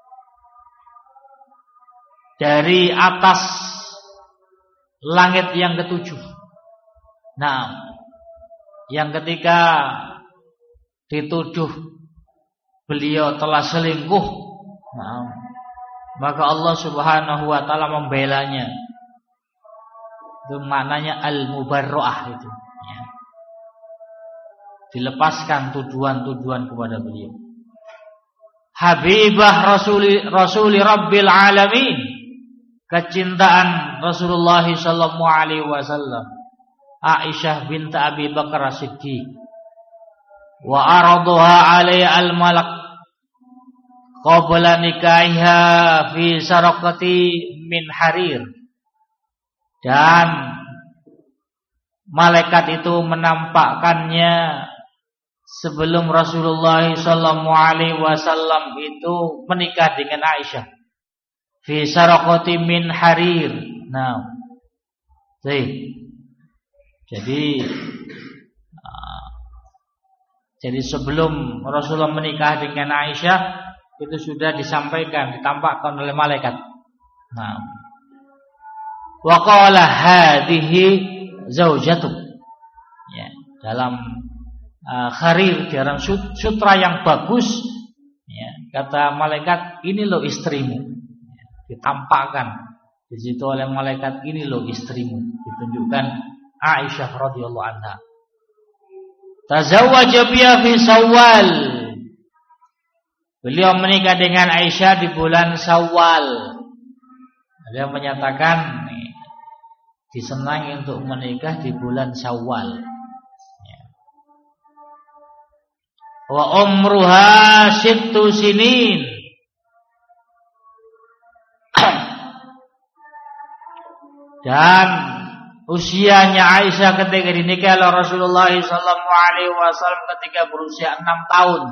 dari atas langit yang ketujuh. Nah, yang ketika dituduh beliau telah selingkuh, nah, maka Allah Subhanahu wa taala membelanya. Itu maknanya al-mubarra'ah itu, ya. Dilepaskan tuduhan-tuduhan kepada beliau. Habibah Rasuli Rabbil Alamin, kecintaan Rasulullah sallallahu alaihi wasallam, Aisyah binta Abi Bakar As-Siddiq. Wa araduha alai al-malak qabla nikahiha fi saraqati min harir. Dan malaikat itu menampakkannya sebelum Rasulullah sallallahu alaihi wasallam itu menikah dengan Aisyah fi saraqati min harir. Nah, jadi sebelum Rasulullah menikah dengan Aisyah itu sudah disampaikan, ditampakkan oleh malaikat. Nah, wa qala hadhihi zaujatu. Ya, dalam Kharir, diaran sutra yang bagus. Ya, kata malaikat, ini loh istrimu. Ya, ditampakkan di situ oleh malaikat, ini loh istrimu. Ditunjukkan Aisyah radhiyallahu anha. Tazawwaja biha fi Syawal. Beliau menikah dengan Aisyah di bulan Syawal. Beliau menyatakan disenangi untuk menikah di bulan Syawal. Wa umruha sittu sinin. Dan usianya Aisyah ketika dinikah oleh Rasulullah SAW ketika berusia 6 tahun.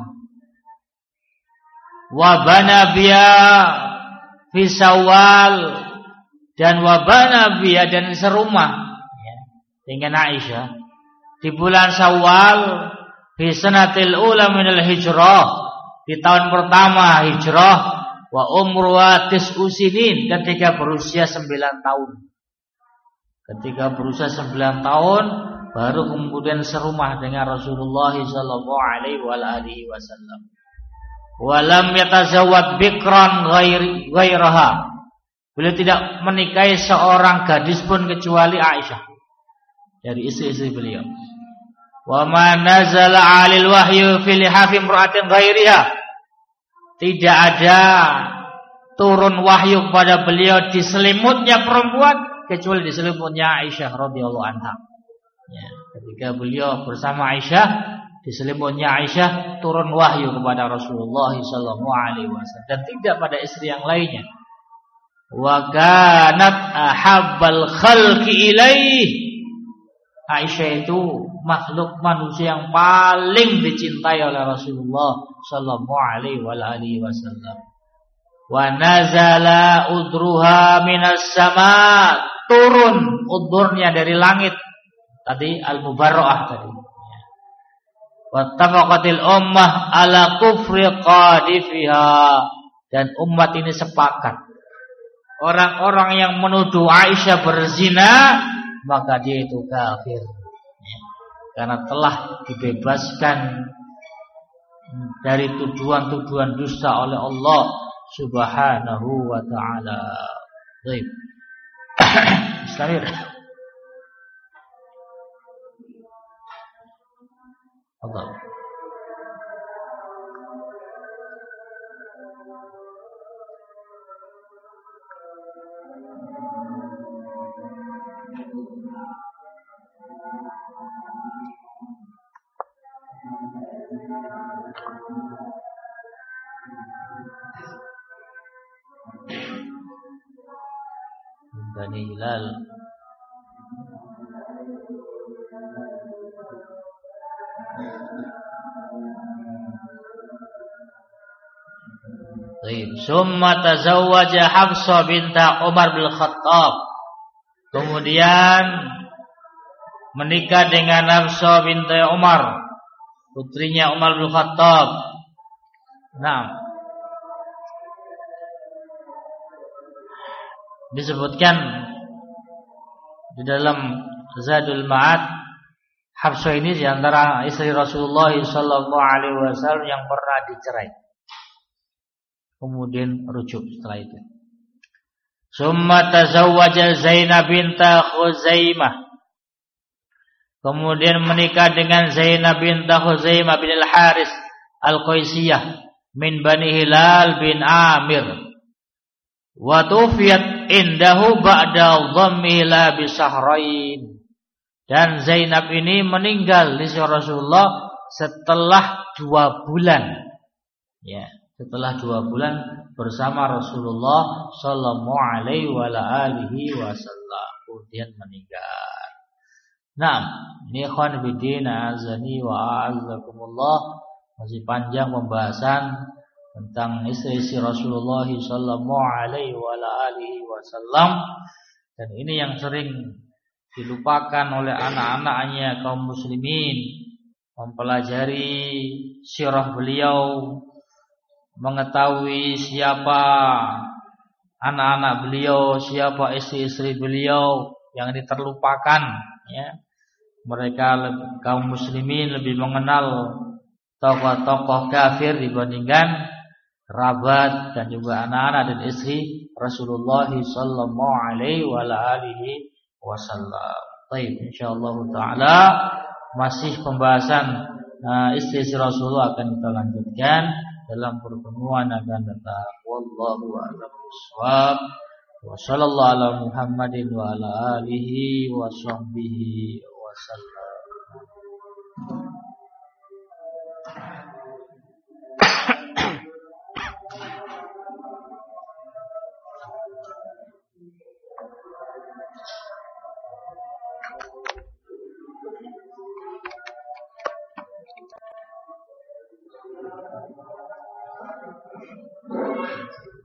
Wa bana biya fi Syawal, dan wa bana biya, dan serumah dengan Aisyah di bulan Syawal fi sanatil ula minal hijrah, di tahun pertama hijrah. Wa umruha tis'u sinin, ketika berusia 9 tahun. Ketika berusia 9 tahun baru kemudian serumah dengan Rasulullah sallallahu alaihi wasallam. Walam yatazawwad bikran ghairaha. Beliau tidak menikahi seorang gadis pun kecuali Aisyah dari istri-istri beliau. Wa ma nazala 'alil wahyu fi lihafi imra'atin ghairiha. Tidak ada turun wahyu kepada beliau di selimutnya perempuan kecuali di selimutnya Aisyah radhiyallahu anha. Ya, ketika beliau bersama Aisyah, di selimutnya Aisyah turun wahyu kepada Rasulullah sallallahu alaihi wasallam, dan tidak pada istri yang lainnya. Wa kanat ahabbal khalqi ilaih. Aisyah itu makhluk manusia yang paling dicintai oleh Rasulullah sallallahu alaihi wasallam. Wa nazala udruha minas sama, turun udurnya dari langit. Tadi al-mubarra'ah tadi. Wattafaqatil ummah ala kufri qadifiha, dan umat ini sepakat, orang-orang yang menuduh Aisyah berzina maka dia itu kafir, karena telah dibebaskan dari tuduhan-tuduhan dusta oleh Allah Subhanahu wa ta'ala. Baik. Bismillah. Allah. Bani Hilal. Baik, summa tazawwaja Hafsah binta Umar bin Khattab. Kemudian menikah dengan Hafsah binti Umar, putrinya Umar bin Khattab. Nah, disebutkan di dalam Zadul Ma'ad, Hafsah ini di antara istri Rasulullah sallallahu alaihi wasallam yang pernah dicerai, kemudian rujuk setelah itu. Summa tazawwaja Zainab binta Khuzaimah. Kemudian menikah dengan Zainab binta Khuzaimah bin al-Haris al-Qaisiyah min Bani Hilal bin Amir. Wa tufiyat indahu ba'da dhammi la bisahrain. Dan Zainab ini meninggal di sisi Rasulullah setelah 2 bulan. Ya, setelah 2 bulan bersama Rasulullah sallallahu alaihi wasallam, kemudian meninggal. Nah, ini ikhwan bidina azani wa a'azzakumullah, masih panjang pembahasan tentang istri-istri Rasulullah sallallahu alaihi wasallam, dan ini yang sering dilupakan oleh anak-anaknya kaum muslimin, mempelajari sirah beliau, mengetahui siapa anak-anak beliau, siapa istri-istri beliau, yang ini terlupakan, ya. mereka kaum muslimin lebih mengenal tokoh-tokoh kafir dibandingkan kerabat dan juga anak-anak dan istri Rasulullah sallallahu alaihi wasallam. Baik, insyaallah taala masih pembahasan istri-istri Rasulullah akan kita lanjutkan dalam pertemuan akan datang. Wallahu a'lam bishawab. Wa sallallahu ala Muhammadin wa ala alihi wa sahbihi wasallam. Thank you.